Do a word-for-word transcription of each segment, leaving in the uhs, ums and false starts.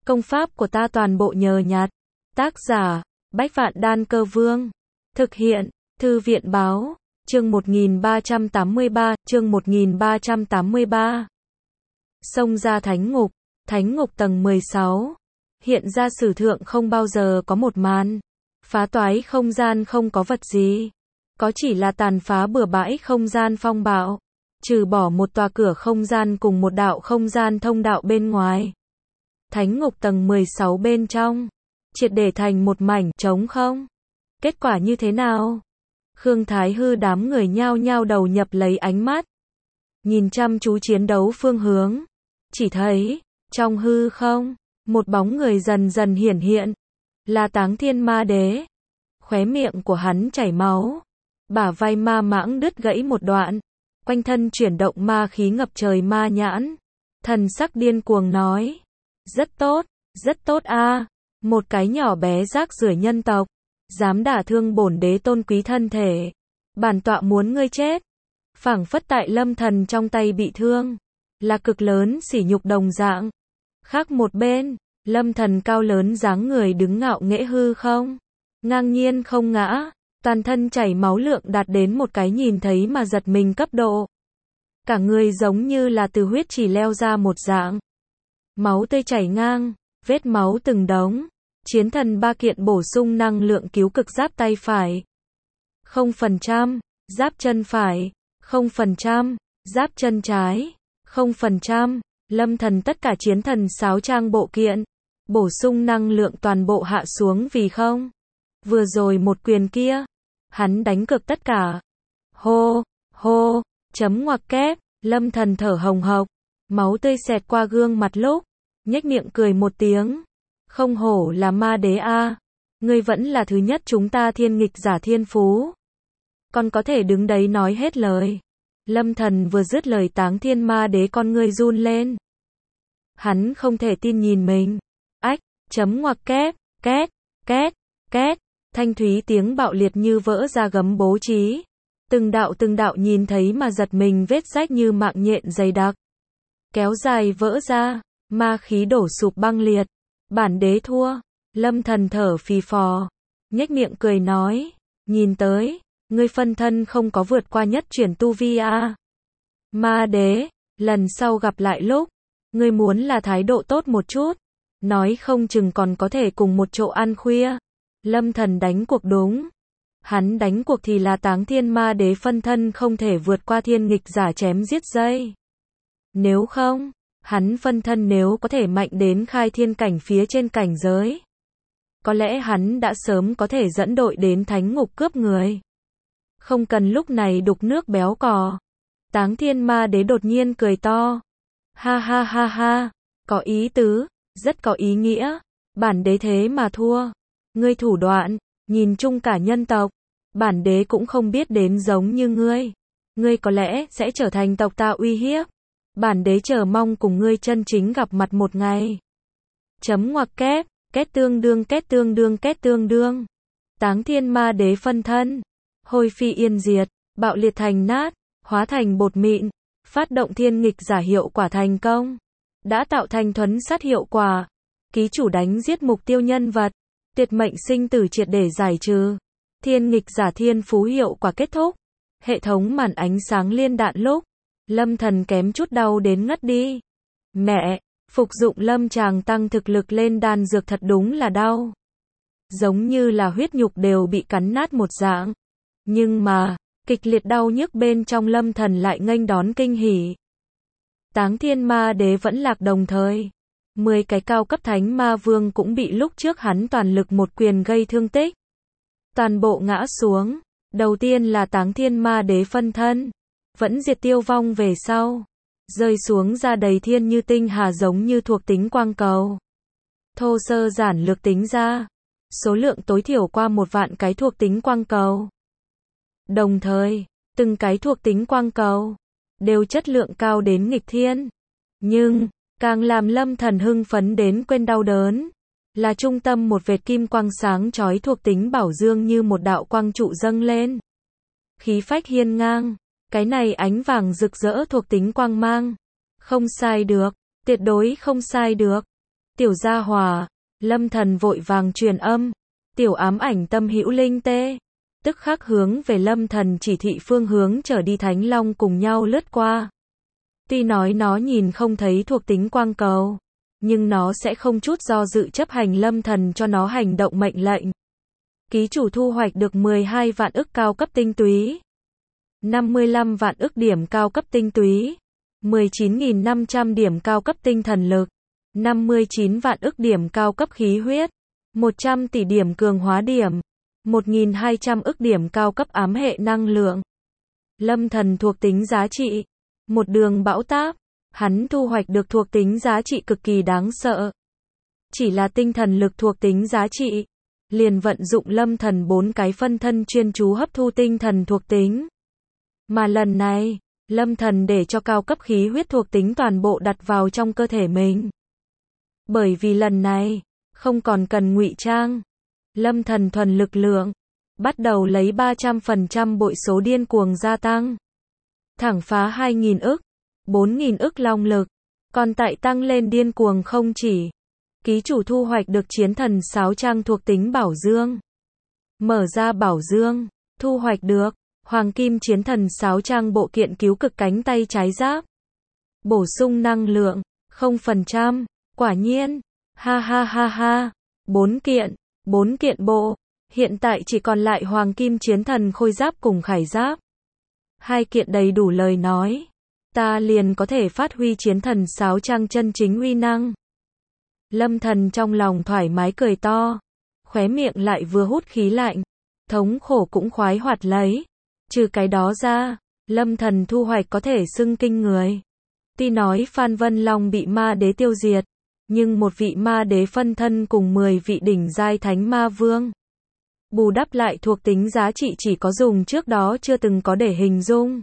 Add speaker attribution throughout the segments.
Speaker 1: Công pháp của ta toàn bộ nhờ nhặt. Tác giả, Bách Vạn Đan Cơ Vương. Thực hiện, Thư viện Báo. Chương một nghìn ba trăm tám mươi ba, chương một nghìn ba trăm tám mươi ba. Xông ra thánh ngục, thánh ngục tầng mười sáu. Hiện ra sử thượng không bao giờ có một màn. Phá toái không gian không có vật gì. Có chỉ là tàn phá bừa bãi không gian phong bạo. Trừ bỏ một tòa cửa không gian cùng một đạo không gian thông đạo bên ngoài. Thánh ngục tầng mười sáu bên trong. Triệt để thành một mảnh trống không. Kết quả như thế nào? Khương Thái Hư đám người nhao nhao đầu nhập lấy ánh mắt. Nhìn chăm chú chiến đấu phương hướng. Chỉ thấy, trong hư không, một bóng người dần dần hiển hiện. Là Táng Thiên Ma Đế. Khóe miệng của hắn chảy máu. Bả vai ma mãng đứt gãy một đoạn. Quanh thân chuyển động ma khí ngập trời ma nhãn. Thần sắc điên cuồng nói. Rất tốt, rất tốt a. Một cái nhỏ bé rác rưởi nhân tộc. Dám đả thương bổn đế tôn quý thân thể. Bản tọa muốn ngươi chết. Phảng phất tại Lâm Thần trong tay bị thương. Là cực lớn sỉ nhục đồng dạng. Khác một bên, Lâm Thần cao lớn dáng người đứng ngạo nghễ hư không. Ngang nhiên không ngã. Toàn thân chảy máu lượng đạt đến một cái nhìn thấy mà giật mình cấp độ. Cả người giống như là từ huyết chỉ leo ra một dạng. Máu tươi chảy ngang, vết máu từng đống. Chiến thần ba kiện bổ sung năng lượng cứu cực giáp tay phải. không phần trăm, giáp chân phải. không phần trăm, giáp chân trái. không phần trăm, Lâm Thần tất cả chiến thần sáu trang bộ kiện. Bổ sung năng lượng toàn bộ hạ xuống vì không. Vừa rồi một quyền kia. Hắn đánh cực tất cả. Hô, hô, chấm ngoặc kép. Lâm Thần thở hồng hộc. Máu tươi xẹt qua gương mặt lúc. Nhếch miệng cười một tiếng. Không hổ là ma đế a. Ngươi vẫn là thứ nhất chúng ta thiên nghịch giả thiên phú. Còn có thể đứng đấy nói hết lời. Lâm Thần vừa dứt lời Táng Thiên Ma Đế con ngươi run lên. Hắn không thể tin nhìn mình. Ách, chấm ngoặc kép, két, két, két. Thanh thúy tiếng bạo liệt như vỡ ra gấm bố trí. Từng đạo từng đạo nhìn thấy mà giật mình vết rách như mạng nhện dày đặc. Kéo dài vỡ ra, ma khí đổ sụp băng liệt. Bản đế thua. Lâm Thần thở phì phò. Nhếch miệng cười nói. Nhìn tới, ngươi phân thân không có vượt qua nhất chuyển tu vi a. Ma đế, lần sau gặp lại lúc, ngươi muốn là thái độ tốt một chút. Nói không chừng còn có thể cùng một chỗ ăn khuya. Lâm Thần đánh cuộc đúng. Hắn đánh cuộc thì là Táng Thiên Ma Đế phân thân không thể vượt qua thiên nghịch giả chém giết dây. Nếu không, hắn phân thân nếu có thể mạnh đến khai thiên cảnh phía trên cảnh giới. Có lẽ hắn đã sớm có thể dẫn đội đến thánh ngục cướp người. Không cần lúc này đục nước béo cò. Táng Thiên Ma Đế đột nhiên cười to. Ha ha ha ha, có ý tứ, rất có ý nghĩa. Bản đế thế mà thua. Ngươi thủ đoạn, nhìn chung cả nhân tộc. Bản đế cũng không biết đến giống như ngươi. Ngươi có lẽ sẽ trở thành tộc ta uy hiếp. Bản đế chờ mong cùng ngươi chân chính gặp mặt một ngày. Chấm ngoặc kép, kết tương đương kết tương đương kết tương đương. Táng Thiên Ma Đế phân thân. Hôi phi yên diệt, bạo liệt thành nát, hóa thành bột mịn. Phát động thiên nghịch giả hiệu quả thành công. Đã tạo thành thuấn sát hiệu quả. Ký chủ đánh giết mục tiêu nhân vật. Tiệt mệnh sinh tử triệt để giải trừ. Thiên nghịch giả thiên phú hiệu quả kết thúc. Hệ thống màn ánh sáng liên đạn lúc. Lâm Thần kém chút đau đến ngất đi. Mẹ, phục dụng lâm tràng tăng thực lực lên đan dược thật đúng là đau. Giống như là huyết nhục đều bị cắn nát một dạng. Nhưng mà, kịch liệt đau nhức bên trong Lâm Thần lại nghênh đón kinh hỉ. Táng Thiên Ma Đế vẫn lạc đồng thời. Mười cái cao cấp thánh ma vương cũng bị lúc trước hắn toàn lực một quyền gây thương tích. Toàn bộ ngã xuống. Đầu tiên là Táng Thiên Ma Đế phân thân. Vẫn diệt tiêu vong về sau. Rơi xuống ra đầy thiên như tinh hà giống như thuộc tính quang cầu. Thô sơ giản lược tính ra. Số lượng tối thiểu qua một vạn cái thuộc tính quang cầu. Đồng thời, từng cái thuộc tính quang cầu. Đều chất lượng cao đến nghịch thiên. Nhưng, càng làm Lâm Thần hưng phấn đến quên đau đớn. Là trung tâm một vệt kim quang sáng chói thuộc tính bảo dương như một đạo quang trụ dâng lên. Khí phách hiên ngang. Cái này ánh vàng rực rỡ thuộc tính quang mang. Không sai được. Tuyệt đối không sai được. Tiểu gia hòa, Lâm Thần vội vàng truyền âm, tiểu ám ảnh tâm hữu linh tê, tức khắc hướng về Lâm Thần chỉ thị phương hướng trở đi Thánh Long cùng nhau lướt qua. Tuy nói nó nhìn không thấy thuộc tính quang cầu, nhưng nó sẽ không chút do dự chấp hành Lâm Thần cho nó hành động mệnh lệnh. Ký chủ thu hoạch được mười hai vạn ức cao cấp tinh túy, năm mươi lăm vạn ức điểm cao cấp tinh túy, mười chín nghìn năm trăm điểm cao cấp tinh thần lực, năm mươi chín vạn ức điểm cao cấp khí huyết, một trăm tỷ điểm cường hóa điểm, một nghìn hai trăm ức điểm cao cấp ám hệ năng lượng. Lâm Thần thuộc tính giá trị, một đường bão táp, hắn thu hoạch được thuộc tính giá trị cực kỳ đáng sợ. Chỉ là tinh thần lực thuộc tính giá trị, liền vận dụng Lâm Thần bốn cái phân thân chuyên chú hấp thu tinh thần thuộc tính. Mà lần này, Lâm Thần để cho cao cấp khí huyết thuộc tính toàn bộ đặt vào trong cơ thể mình. Bởi vì lần này, không còn cần ngụy trang. Lâm Thần thuần lực lượng, bắt đầu lấy ba trăm phần trăm bội số điên cuồng gia tăng. Thẳng phá hai nghìn ức, bốn nghìn ức long lực, còn tại tăng lên điên cuồng không chỉ. Ký chủ thu hoạch được chiến thần sáo trang thuộc tính bảo dương. Mở ra bảo dương, thu hoạch được hoàng kim chiến thần sáo trang bộ kiện cứu cực cánh tay trái giáp. Bổ sung năng lượng, không phần trăm, quả nhiên, ha ha ha ha, bốn kiện, bốn kiện bộ, hiện tại chỉ còn lại hoàng kim chiến thần khôi giáp cùng khải giáp. Hai kiện đầy đủ lời nói, ta liền có thể phát huy chiến thần sáo trang chân chính uy năng. Lâm Thần trong lòng thoải mái cười to, khóe miệng lại vừa hút khí lạnh, thống khổ cũng khoái hoạt lấy. Trừ cái đó ra, Lâm Thần thu hoạch có thể xưng kinh người. Tuy nói Phan Vân Long bị ma đế tiêu diệt, nhưng một vị ma đế phân thân cùng mười vị đỉnh giai thánh ma vương, bù đắp lại thuộc tính giá trị chỉ có dùng trước đó chưa từng có để hình dung.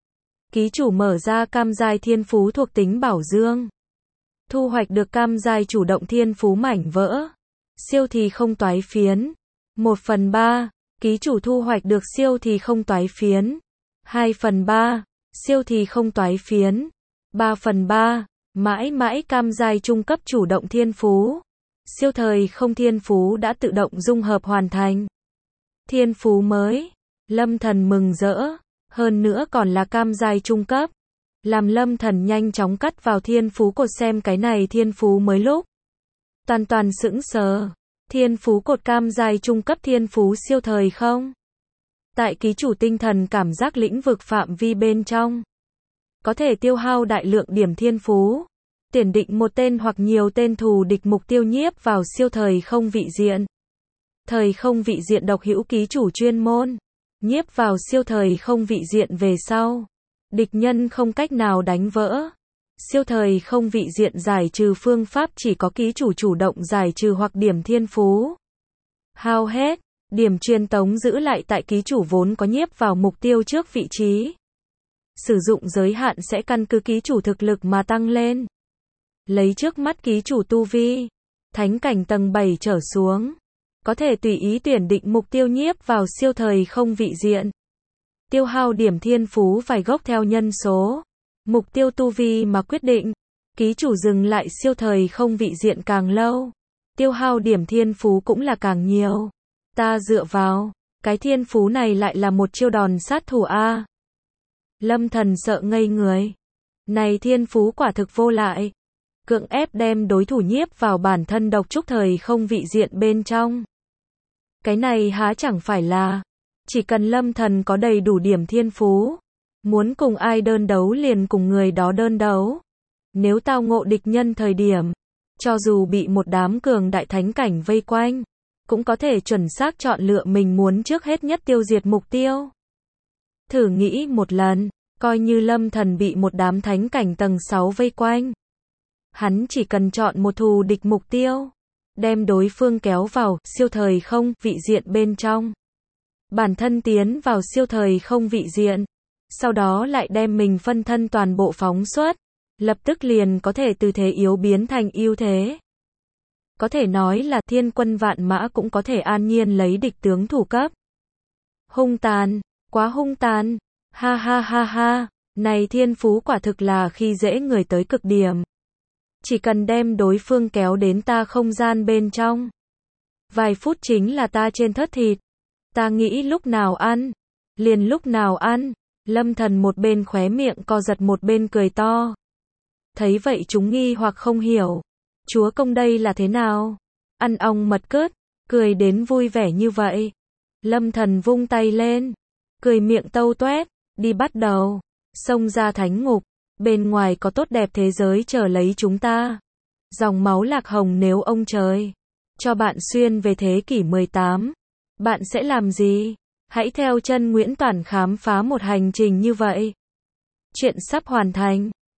Speaker 1: Ký chủ mở ra cam giai thiên phú thuộc tính bảo dương. Thu hoạch được cam giai chủ động thiên phú mảnh vỡ. Siêu thì không toái phiến. một phần ba. Ký chủ thu hoạch được siêu thì không toái phiến. hai phần ba. Siêu thì không toái phiến. ba phần ba. Mãi mãi cam giai trung cấp chủ động thiên phú. Siêu thời không thiên phú đã tự động dung hợp hoàn thành. Thiên phú mới. Lâm Thần mừng rỡ. Hơn nữa còn là cam giai trung cấp. Làm Lâm Thần nhanh chóng cắt vào thiên phú cột xem cái này thiên phú mới lúc. Toàn toàn sững sờ. Thiên phú cột cam giai trung cấp thiên phú siêu thời không. Tại ký chủ tinh thần cảm giác lĩnh vực phạm vi bên trong. Có thể tiêu hao đại lượng điểm thiên phú. Tuyển định một tên hoặc nhiều tên thù địch mục tiêu nhiếp vào siêu thời không vị diện. Thời không vị diện độc hữu ký chủ chuyên môn. Nhiếp vào siêu thời không vị diện về sau. Địch nhân không cách nào đánh vỡ. Siêu thời không vị diện giải trừ phương pháp chỉ có ký chủ chủ động giải trừ hoặc điểm thiên phú. Hao hết. Điểm truyền tống giữ lại tại ký chủ vốn có nhiếp vào mục tiêu trước vị trí. Sử dụng giới hạn sẽ căn cứ ký chủ thực lực mà tăng lên. Lấy trước mắt ký chủ tu vi. Thánh cảnh tầng bảy trở xuống. Có thể tùy ý tuyển định mục tiêu nhiếp vào siêu thời không vị diện. Tiêu hao điểm thiên phú vài gốc theo nhân số. Mục tiêu tu vi mà quyết định. Ký chủ dừng lại siêu thời không vị diện càng lâu. Tiêu hao điểm thiên phú cũng là càng nhiều. Ta dựa vào. Cái thiên phú này lại là một chiêu đòn sát thủ A. Lâm Thần sợ ngây người. Này thiên phú quả thực vô lại. Cưỡng ép đem đối thủ nhiếp vào bản thân độc trúc thời không vị diện bên trong. Cái này há chẳng phải là. Chỉ cần Lâm Thần có đầy đủ điểm thiên phú. Muốn cùng ai đơn đấu liền cùng người đó đơn đấu. Nếu tao ngộ địch nhân thời điểm. Cho dù bị một đám cường đại thánh cảnh vây quanh. Cũng có thể chuẩn xác chọn lựa mình muốn trước hết nhất tiêu diệt mục tiêu. Thử nghĩ một lần. Coi như Lâm Thần bị một đám thánh cảnh tầng sáu vây quanh. Hắn chỉ cần chọn một thù địch mục tiêu. Đem đối phương kéo vào siêu thời không vị diện bên trong. Bản thân tiến vào siêu thời không vị diện. Sau đó lại đem mình phân thân toàn bộ phóng xuất. Lập tức liền có thể từ thế yếu biến thành ưu thế. Có thể nói là thiên quân vạn mã cũng có thể an nhiên lấy địch tướng thủ cấp. Hung tàn, quá hung tàn. Ha ha ha ha, này thiên phú quả thực là khi dễ người tới cực điểm. Chỉ cần đem đối phương kéo đến ta không gian bên trong. Vài phút chính là ta trên thớt thịt. Ta nghĩ lúc nào ăn, liền lúc nào ăn. Lâm Thần một bên khóe miệng co giật một bên cười to. Thấy vậy chúng nghi hoặc không hiểu. Chúa công đây là thế nào? Ăn ong mật cớt, cười đến vui vẻ như vậy. Lâm Thần vung tay lên, cười miệng tâu toét, đi bắt đầu. Xông ra thánh ngục, bên ngoài có tốt đẹp thế giới chờ lấy chúng ta. Dòng máu lạc hồng nếu ông trời cho bạn xuyên về thế kỷ mười tám, bạn sẽ làm gì? Hãy theo chân Nguyễn Toản khám phá một hành trình như vậy. Chuyện sắp hoàn thành.